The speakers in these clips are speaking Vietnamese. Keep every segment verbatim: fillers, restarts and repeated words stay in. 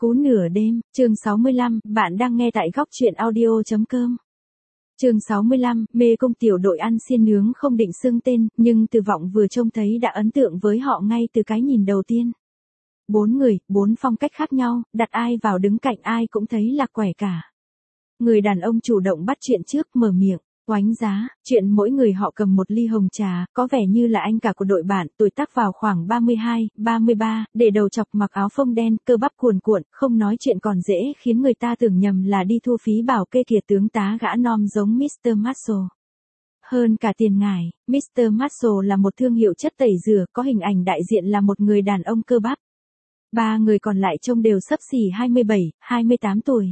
Cú nửa đêm, chương sáu mươi lăm, bạn đang nghe tại góc truyện audio chấm com. Chương sáu mươi lăm, mê cung tiểu đội ăn xiên nướng không định xưng tên, nhưng Từ Vọng vừa trông thấy đã ấn tượng với họ ngay từ cái nhìn đầu tiên. Bốn người, bốn phong cách khác nhau, đặt ai vào đứng cạnh ai cũng thấy là quẻ cả. Người đàn ông chủ động bắt chuyện trước, mở miệng. Oánh giá, chuyện mỗi người họ cầm một ly hồng trà, có vẻ như là anh cả của đội bạn, tuổi tác vào khoảng ba mươi hai, ba mươi ba, để đầu chọc mặc áo phông đen, cơ bắp cuồn cuộn, không nói chuyện còn dễ khiến người ta tưởng nhầm là đi thu phí bảo kê kìa tướng tá gã nom giống mít tơ Muscle. Hơn cả tiền ngải, mít tơ Muscle là một thương hiệu chất tẩy rửa, có hình ảnh đại diện là một người đàn ông cơ bắp. Ba người còn lại trông đều xấp xỉ hai mươi bảy, hai mươi tám tuổi.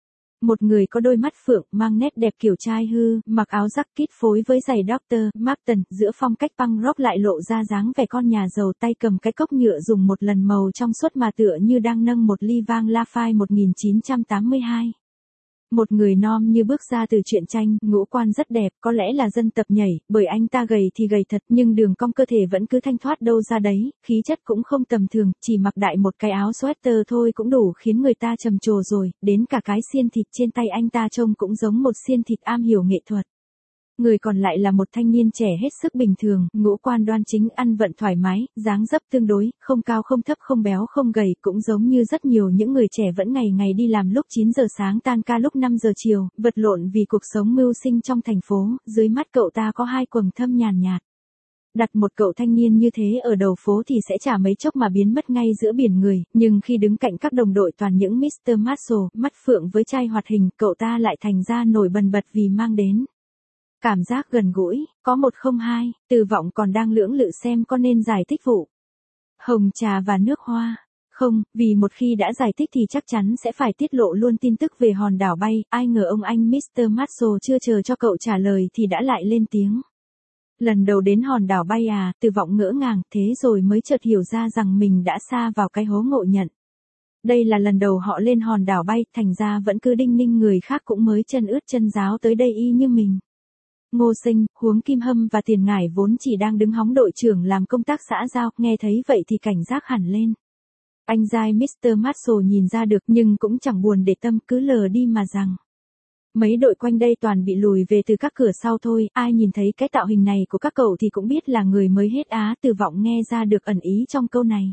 Một người có đôi mắt phượng, mang nét đẹp kiểu trai hư, mặc áo jacket phối với giày doctor Marten, giữa phong cách punk rock lại lộ ra dáng vẻ con nhà giàu, tay cầm cái cốc nhựa dùng một lần màu trong suốt mà tựa như đang nâng một ly vang Lafite một nghìn chín trăm tám mươi hai. Một người nom như bước ra từ truyện tranh, ngũ quan rất đẹp, có lẽ là dân tập nhảy, bởi anh ta gầy thì gầy thật, nhưng đường cong cơ thể vẫn cứ thanh thoát đâu ra đấy, khí chất cũng không tầm thường, chỉ mặc đại một cái áo sweater thôi cũng đủ khiến người ta trầm trồ rồi, đến cả cái xiên thịt trên tay anh ta trông cũng giống một xiên thịt am hiểu nghệ thuật. Người còn lại là một thanh niên trẻ hết sức bình thường, ngũ quan đoan chính, ăn vận thoải mái, dáng dấp tương đối, không cao không thấp không béo không gầy, cũng giống như rất nhiều những người trẻ vẫn ngày ngày đi làm lúc chín giờ sáng tan ca lúc năm giờ chiều, vật lộn vì cuộc sống mưu sinh trong thành phố, dưới mắt cậu ta có hai quầng thâm nhàn nhạt. Đặt một cậu thanh niên như thế ở đầu phố thì sẽ chả mấy chốc mà biến mất ngay giữa biển người, nhưng khi đứng cạnh các đồng đội toàn những mít tơ Muscle, mắt phượng với trai hoạt hình, cậu ta lại thành ra nổi bần bật vì mang đến cảm giác gần gũi. Có một không hai, Từ Vọng còn đang lưỡng lự xem có nên giải thích vụ hồng trà và nước hoa không, vì một khi đã giải thích thì chắc chắn sẽ phải tiết lộ luôn tin tức về hòn đảo bay. Ai ngờ ông anh mít tơ Muscle chưa chờ cho cậu trả lời thì đã lại lên tiếng. Lần đầu đến hòn đảo bay à? Từ Vọng ngỡ ngàng, thế rồi mới chợt hiểu ra rằng mình đã sa vào cái hố ngộ nhận. Đây là lần đầu họ lên hòn đảo bay, thành ra vẫn cứ đinh ninh người khác cũng mới chân ướt chân ráo tới đây y như mình. Ngô Sinh, Huống Kim Hâm và Tiền Ngải vốn chỉ đang đứng hóng đội trưởng làm công tác xã giao, nghe thấy vậy thì cảnh giác hẳn lên. Anh giai mít tơ Muscle nhìn ra được nhưng cũng chẳng buồn để tâm, cứ lờ đi mà rằng. Mấy đội quanh đây toàn bị lùi về từ các cửa sau thôi, ai nhìn thấy cái tạo hình này của các cậu thì cũng biết là người mới hết á. Từ Vọng nghe ra được ẩn ý trong câu này.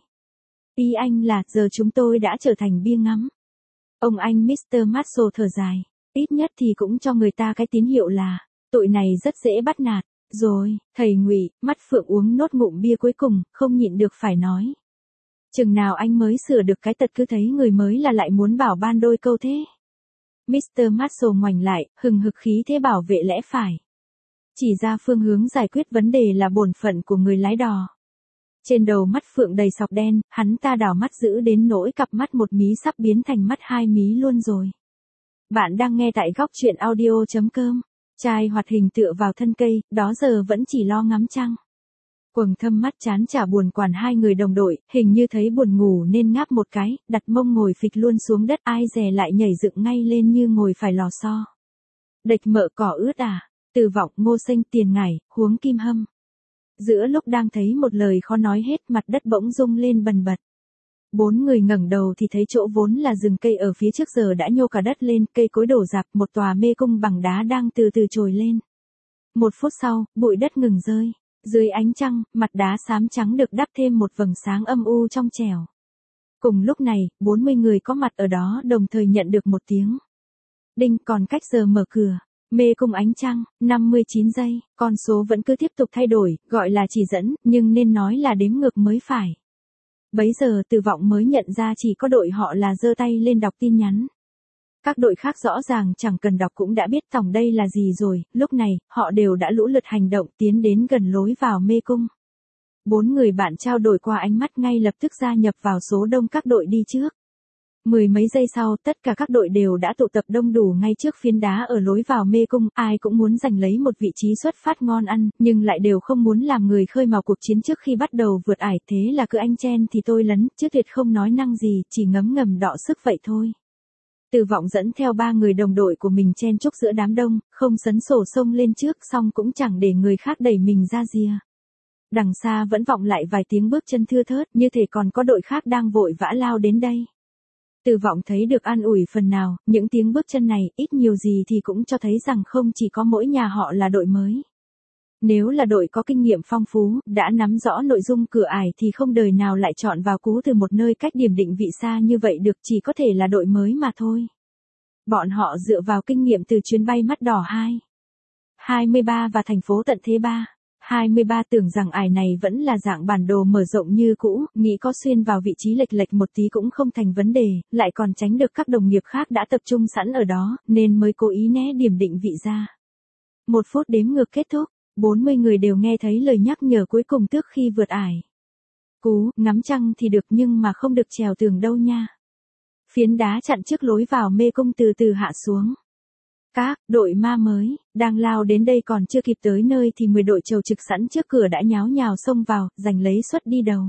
Ý anh là, giờ chúng tôi đã trở thành bia ngắm. Ông anh mít tơ Muscle thở dài, ít nhất thì cũng cho người ta cái tín hiệu là tụi này rất dễ bắt nạt. Rồi, thầy Ngụy, mắt phượng uống nốt ngụm bia cuối cùng, không nhịn được phải nói. Chừng nào anh mới sửa được cái tật cứ thấy người mới là lại muốn bảo ban đôi câu thế. mít tơ Muscle ngoảnh lại, hừng hực khí thế bảo vệ lẽ phải. Chỉ ra phương hướng giải quyết vấn đề là bổn phận của người lái đò. Trên đầu mắt phượng đầy sọc đen, hắn ta đảo mắt giữ đến nỗi cặp mắt một mí sắp biến thành mắt hai mí luôn rồi. Bạn đang nghe tại góc truyện audio chấm com. Trai hoạt hình tựa vào thân cây, đó giờ vẫn chỉ lo ngắm trăng. Quầng thâm mắt chán chả buồn quản hai người đồng đội, hình như thấy buồn ngủ nên ngáp một cái, đặt mông ngồi phịch luôn xuống đất, ai dè lại nhảy dựng ngay lên như ngồi phải lò xo. Đệch mợ cỏ ướt à? Từ Vọng, Ngô Sinh, Tiền Ngải, Huống Kim Hâm. Giữa lúc đang thấy một lời khó nói hết, mặt đất bỗng rung lên bần bật. Bốn người ngẩng đầu thì thấy chỗ vốn là rừng cây ở phía trước giờ đã nhô cả đất lên, cây cối đổ rạp, một tòa mê cung bằng đá đang từ từ trồi lên. Một phút sau, bụi đất ngừng rơi. Dưới ánh trăng, mặt đá xám trắng được đắp thêm một vầng sáng âm u trong trẻo. Cùng lúc này, bốn mươi người có mặt ở đó đồng thời nhận được một tiếng đinh, còn cách giờ mở cửa. Mê cung ánh trăng, năm mươi chín giây, con số vẫn cứ tiếp tục thay đổi, gọi là chỉ dẫn, nhưng nên nói là đếm ngược mới phải. Bấy giờ Từ Vọng mới nhận ra chỉ có đội họ là giơ tay lên đọc tin nhắn. Các đội khác rõ ràng chẳng cần đọc cũng đã biết tổng đây là gì rồi, lúc này, họ đều đã lũ lượt hành động tiến đến gần lối vào mê cung. Bốn người bạn trao đổi qua ánh mắt ngay lập tức gia nhập vào số đông các đội đi trước. Mười mấy giây sau, tất cả các đội đều đã tụ tập đông đủ ngay trước phiến đá ở lối vào mê cung, ai cũng muốn giành lấy một vị trí xuất phát ngon ăn, nhưng lại đều không muốn làm người khơi mào cuộc chiến trước khi bắt đầu vượt ải, thế là cứ anh chen thì tôi lấn, chứ tuyệt không nói năng gì, chỉ ngấm ngầm đọ sức vậy thôi. Từ Vọng dẫn theo ba người đồng đội của mình chen chúc giữa đám đông, không sấn sổ sông lên trước, xong cũng chẳng để người khác đẩy mình ra rìa. Đằng xa vẫn vọng lại vài tiếng bước chân thưa thớt, như thể còn có đội khác đang vội vã lao đến đây. Từ Vọng thấy được an ủi phần nào, những tiếng bước chân này, ít nhiều gì thì cũng cho thấy rằng không chỉ có mỗi nhà họ là đội mới. Nếu là đội có kinh nghiệm phong phú, đã nắm rõ nội dung cửa ải thì không đời nào lại chọn vào Cú từ một nơi cách điểm định vị xa như vậy được, chỉ có thể là đội mới mà thôi. Bọn họ dựa vào kinh nghiệm từ chuyến bay mắt đỏ hai, hai mươi ba và thành phố tận thế ba, hai mươi ba tưởng rằng ải này vẫn là dạng bản đồ mở rộng như cũ, nghĩ có xuyên vào vị trí lệch lệch một tí cũng không thành vấn đề, lại còn tránh được các đồng nghiệp khác đã tập trung sẵn ở đó, nên mới cố ý né điểm định vị ra. Một phút đếm ngược kết thúc, bốn mươi người đều nghe thấy lời nhắc nhở cuối cùng trước khi vượt ải. Cú, ngắm trăng thì được nhưng mà không được trèo tường đâu nha. Phiến đá chặn trước lối vào mê cung từ từ hạ xuống. Các đội ma mới đang lao đến đây còn chưa kịp tới nơi thì mười đội chầu trực sẵn trước cửa đã nháo nhào xông vào, giành lấy suất đi đầu.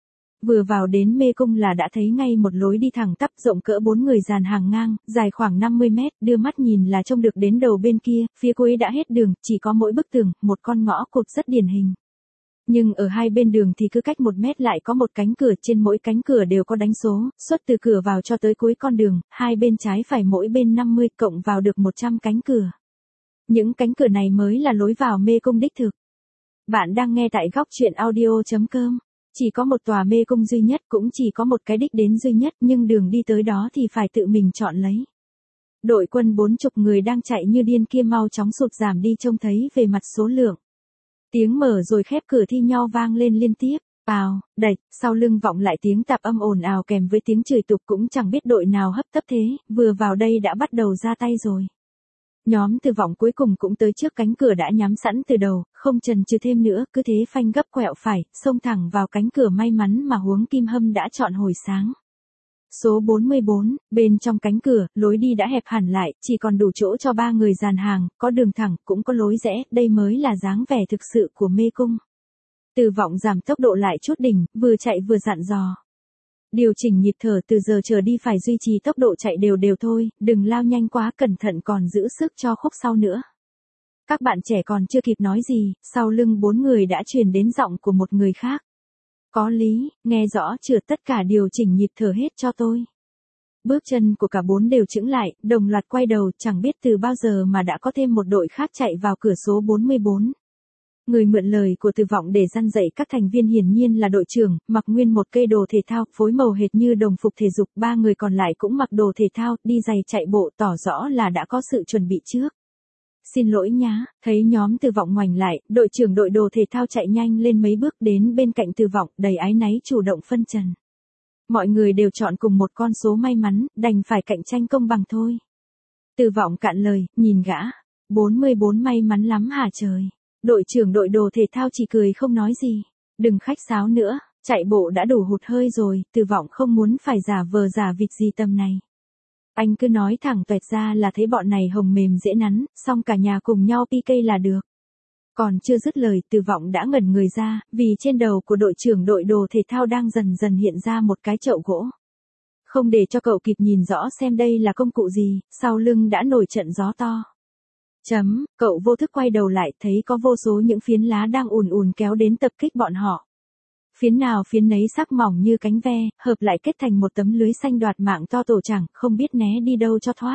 Vừa vào đến mê cung là đã thấy ngay một lối đi thẳng tắp rộng cỡ bốn người dàn hàng ngang, dài khoảng năm mươi mét, đưa mắt nhìn là trông được đến đầu bên kia, phía cuối đã hết đường, chỉ có mỗi bức tường, một con ngõ cụt rất điển hình. Nhưng ở hai bên đường thì cứ cách một mét lại có một cánh cửa, trên mỗi cánh cửa đều có đánh số, suốt từ cửa vào cho tới cuối con đường, hai bên trái phải mỗi bên năm mươi, cộng vào được một trăm cánh cửa. Những cánh cửa này mới là lối vào mê cung đích thực. Bạn đang nghe tại góc truyện audio chấm com. Chỉ có một tòa mê cung duy nhất, cũng chỉ có một cái đích đến duy nhất, nhưng đường đi tới đó thì phải tự mình chọn lấy. Đội quân bốn chục người đang chạy như điên kia mau chóng sụt giảm đi trông thấy về mặt số lượng. Tiếng mở rồi khép cửa thi nhau vang lên liên tiếp, ào, đẩy, sau lưng vọng lại tiếng tạp âm ồn ào kèm với tiếng chửi tục, cũng chẳng biết đội nào hấp tấp thế, vừa vào đây đã bắt đầu ra tay rồi. Nhóm Từ Vọng cuối cùng cũng tới trước cánh cửa đã nhắm sẵn từ đầu, không chần chừ thêm nữa, cứ thế phanh gấp quẹo phải, xông thẳng vào cánh cửa may mắn mà Huống Kim Hâm đã chọn hồi sáng. Số bốn mươi bốn, bên trong cánh cửa, lối đi đã hẹp hẳn lại, chỉ còn đủ chỗ cho ba người dàn hàng, có đường thẳng, cũng có lối rẽ, đây mới là dáng vẻ thực sự của mê cung. Từ Vọng giảm tốc độ lại chút đỉnh, vừa chạy vừa dặn dò. Điều chỉnh nhịp thở, từ giờ trở đi phải duy trì tốc độ chạy đều đều thôi, đừng lao nhanh quá, cẩn thận còn giữ sức cho khúc sau nữa. Các bạn trẻ còn chưa kịp nói gì, sau lưng bốn người đã truyền đến giọng của một người khác. Có lý, nghe rõ chưa, tất cả điều chỉnh nhịp thở hết cho tôi. Bước chân của cả bốn đều chững lại, đồng loạt quay đầu, chẳng biết từ bao giờ mà đã có thêm một đội khác chạy vào cửa số bốn mươi bốn. Người mượn lời của Từ Vọng để răn dạy các thành viên hiển nhiên là đội trưởng, mặc nguyên một cây đồ thể thao, phối màu hệt như đồng phục thể dục, ba người còn lại cũng mặc đồ thể thao, đi giày chạy bộ, tỏ rõ là đã có sự chuẩn bị trước. Xin lỗi nhá, thấy nhóm Từ Vọng ngoảnh lại, đội trưởng đội đồ thể thao chạy nhanh lên mấy bước đến bên cạnh Từ Vọng, đầy áy náy chủ động phân trần. Mọi người đều chọn cùng một con số may mắn, đành phải cạnh tranh công bằng thôi. Từ Vọng cạn lời, nhìn gã, bốn mươi bốn may mắn lắm hả trời. Đội trưởng đội đồ thể thao chỉ cười không nói gì. Đừng khách sáo nữa, chạy bộ đã đủ hụt hơi rồi, Từ Vọng không muốn phải giả vờ giả vịt gì tầm này. Anh cứ nói thẳng toẹt ra là thấy bọn này hồng mềm dễ nắn, xong cả nhà cùng nhau pê ca là được. Còn chưa dứt lời, Từ Vọng đã ngẩn người ra, vì trên đầu của đội trưởng đội đồ thể thao đang dần dần hiện ra một cái chậu gỗ. Không để cho cậu kịp nhìn rõ xem đây là công cụ gì, sau lưng đã nổi trận gió to. Chấm, cậu vô thức quay đầu lại, thấy có vô số những phiến lá đang ùn ùn kéo đến tập kích bọn họ. Phiến nào phiến nấy sắc mỏng như cánh ve, hợp lại kết thành một tấm lưới xanh đoạt mạng to tổ chẳng, không biết né đi đâu cho thoát.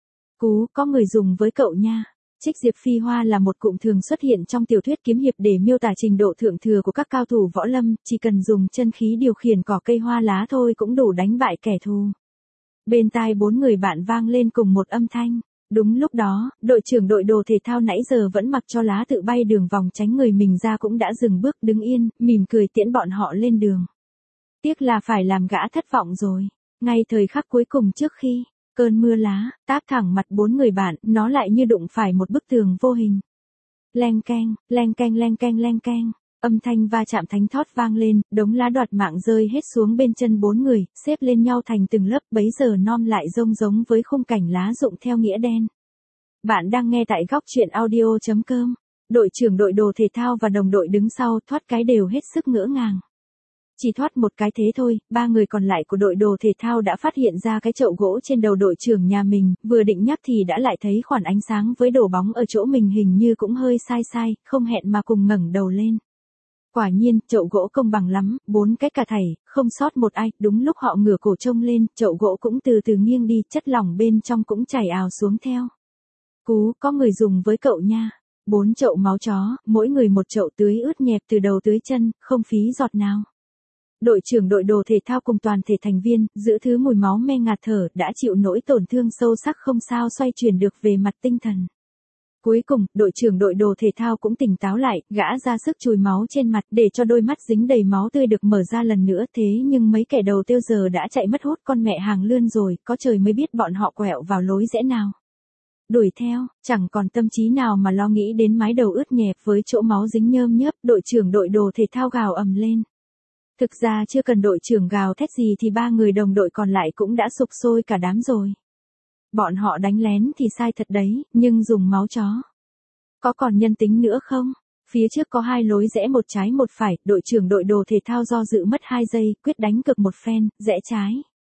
Cú, có người dùng với cậu nha. Trích diệp phi hoa là một cụm thường xuất hiện trong tiểu thuyết kiếm hiệp để miêu tả trình độ thượng thừa của các cao thủ võ lâm, chỉ cần dùng chân khí điều khiển cỏ cây hoa lá thôi cũng đủ đánh bại kẻ thù. Bên tai bốn người bạn vang lên cùng một âm thanh. Đúng lúc đó, đội trưởng đội đồ thể thao nãy giờ vẫn mặc cho lá tự bay đường vòng tránh người mình ra cũng đã dừng bước đứng yên, mỉm cười tiễn bọn họ lên đường. Tiếc là phải làm gã thất vọng rồi. Ngay thời khắc cuối cùng trước khi cơn mưa lá táp thẳng mặt bốn người bạn, nó lại như đụng phải một bức tường vô hình. Leng keng, leng keng leng keng leng keng, âm thanh va chạm thánh thót vang lên, đống lá đoạt mạng rơi hết xuống bên chân bốn người, xếp lên nhau thành từng lớp, bấy giờ nom lại rông giống với khung cảnh lá rụng theo nghĩa đen. Bạn đang nghe tại góc truyện audio chấm com. Đội trưởng đội đồ thể thao và đồng đội đứng sau thoát cái đều hết sức ngỡ ngàng. Chỉ thoát một cái thế thôi, ba người còn lại của đội đồ thể thao đã phát hiện ra cái chậu gỗ trên đầu đội trưởng nhà mình, vừa định nhắc thì đã lại thấy khoảng ánh sáng với đổ bóng ở chỗ mình hình như cũng hơi sai sai, không hẹn mà cùng ngẩng đầu lên. Quả nhiên, chậu gỗ công bằng lắm, bốn cái cả thảy, không sót một ai, đúng lúc họ ngửa cổ trông lên, chậu gỗ cũng từ từ nghiêng đi, chất lỏng bên trong cũng chảy ào xuống theo. Cú, có người dùng với cậu nha. Bốn chậu máu chó, mỗi người một chậu tưới ướt nhẹp từ đầu tới chân, không phí giọt nào. Đội trưởng đội đồ thể thao cùng toàn thể thành viên, giữ thứ mùi máu me ngạt thở, đã chịu nỗi tổn thương sâu sắc không sao xoay chuyển được về mặt tinh thần. Cuối cùng, đội trưởng đội đồ thể thao cũng tỉnh táo lại, gã ra sức chùi máu trên mặt để cho đôi mắt dính đầy máu tươi được mở ra lần nữa. Thế nhưng mấy kẻ đầu tiêu giờ đã chạy mất hút con mẹ hàng lươn rồi, có trời mới biết bọn họ quẹo vào lối rẽ nào. Đuổi theo, chẳng còn tâm trí nào mà lo nghĩ đến mái đầu ướt nhẹp với chỗ máu dính nhơm nhớp, đội trưởng đội đồ thể thao gào ầm lên. Thực ra chưa cần đội trưởng gào thét gì thì ba người đồng đội còn lại cũng đã sục sôi cả đám rồi. Bọn họ đánh lén thì sai thật đấy, nhưng dùng máu chó. Có còn nhân tính nữa không? Phía trước có hai lối rẽ một trái một phải, đội trưởng đội đồ thể thao do dự mất hai giây, quyết đánh cực một phen, rẽ trái.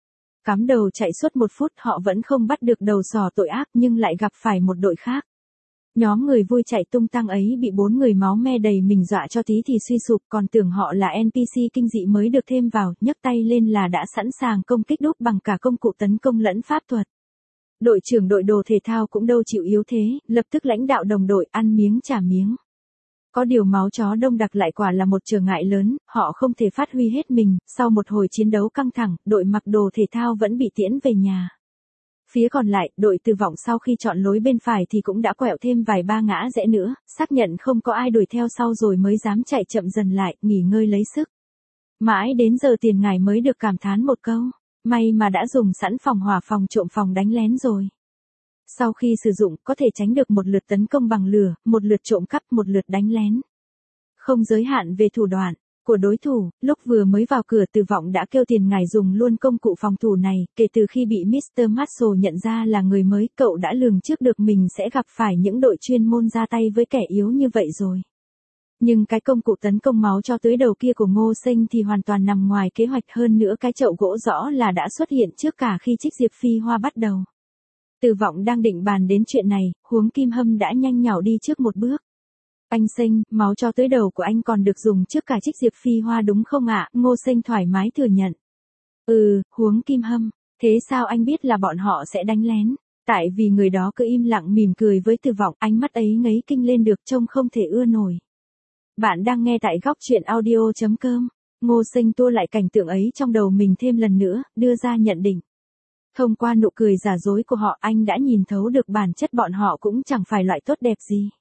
Cắm đầu chạy suốt một phút họ vẫn không bắt được đầu sò tội ác nhưng lại gặp phải một đội khác. Nhóm người vui chạy tung tăng ấy bị bốn người máu me đầy mình dọa cho tí thì suy sụp, còn tưởng họ là en pê xê kinh dị mới được thêm vào, nhấc tay lên là đã sẵn sàng công kích đúp bằng cả công cụ tấn công lẫn pháp thuật. Đội trưởng đội đồ thể thao cũng đâu chịu yếu thế, lập tức lãnh đạo đồng đội ăn miếng trả miếng. Có điều máu chó đông đặc lại quả là một trở ngại lớn, họ không thể phát huy hết mình, sau một hồi chiến đấu căng thẳng, đội mặc đồ thể thao vẫn bị tiễn về nhà. Phía còn lại, đội Từ Vọng sau khi chọn lối bên phải thì cũng đã quẹo thêm vài ba ngã rẽ nữa, xác nhận không có ai đuổi theo sau rồi mới dám chạy chậm dần lại, nghỉ ngơi lấy sức. Mãi đến giờ tiền ngài mới được cảm thán một câu, may mà đã dùng sẵn phòng hỏa phòng trộm phòng đánh lén rồi. Sau khi sử dụng, có thể tránh được một lượt tấn công bằng lửa, một lượt trộm cắp, một lượt đánh lén. Không giới hạn về thủ đoạn của đối thủ, lúc vừa mới vào cửa Từ Vọng đã kêu tiền ngài dùng luôn công cụ phòng thủ này, kể từ khi bị mít tơ Marshall nhận ra là người mới, cậu đã lường trước được mình sẽ gặp phải những đội chuyên môn ra tay với kẻ yếu như vậy rồi. Nhưng cái công cụ tấn công máu cho tới đầu kia của Ngô Sinh thì hoàn toàn nằm ngoài kế hoạch, hơn nữa cái chậu gỗ rõ là đã xuất hiện trước cả khi trích Diệp Phi Hoa bắt đầu. Từ Vọng đang định bàn đến chuyện này, Huống Kim Hâm đã nhanh nhảu đi trước một bước. Anh Sinh, máu cho tới đầu của anh còn được dùng trước cả trích Diệp Phi Hoa đúng không ạ? Ngô Sinh thoải mái thừa nhận. Ừ, Huống Kim Hâm, thế sao anh biết là bọn họ sẽ đánh lén? Tại vì người đó cứ im lặng mỉm cười với Từ Vọng, ánh mắt ấy ngấy kinh lên được trông không thể ưa nổi. Bạn đang nghe tại góc truyện audio chấm com. Ngô Sinh tua lại cảnh tượng ấy trong đầu mình thêm lần nữa, đưa ra nhận định. Thông qua nụ cười giả dối của họ anh đã nhìn thấu được bản chất bọn họ cũng chẳng phải loại tốt đẹp gì.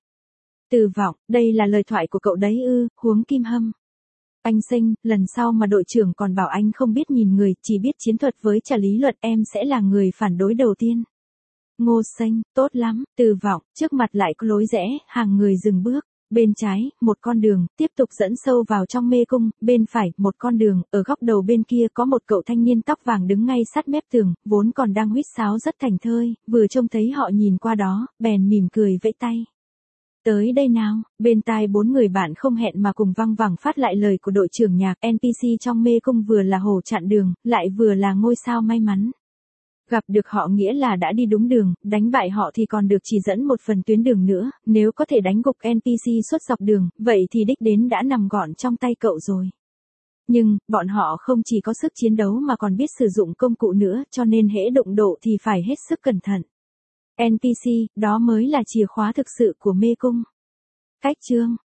Từ Vọng, đây là lời thoại của cậu đấy ư, Huống Kim Hâm. Anh Sinh, lần sau mà đội trưởng còn bảo anh không biết nhìn người, chỉ biết chiến thuật với trả lý luật em sẽ là người phản đối đầu tiên. Ngô Sinh, tốt lắm, Từ Vọng, trước mặt lại có lối rẽ, hàng người dừng bước. Bên trái, một con đường, tiếp tục dẫn sâu vào trong mê cung, bên phải, một con đường, ở góc đầu bên kia có một cậu thanh niên tóc vàng đứng ngay sát mép tường, vốn còn đang huýt sáo rất thành thơi, vừa trông thấy họ nhìn qua đó, bèn mỉm cười vẫy tay. Tới đây nào, bên tai bốn người bạn không hẹn mà cùng văng vẳng phát lại lời của đội trưởng nhạc, en pê xê trong mê cung vừa là hổ chặn đường, lại vừa là ngôi sao may mắn. Gặp được họ nghĩa là đã đi đúng đường, đánh bại họ thì còn được chỉ dẫn một phần tuyến đường nữa, nếu có thể đánh gục en pê xê suốt dọc đường, vậy thì đích đến đã nằm gọn trong tay cậu rồi. Nhưng, bọn họ không chỉ có sức chiến đấu mà còn biết sử dụng công cụ nữa, cho nên hễ đụng độ thì phải hết sức cẩn thận. en pê xê, đó mới là chìa khóa thực sự của mê cung. Cách chương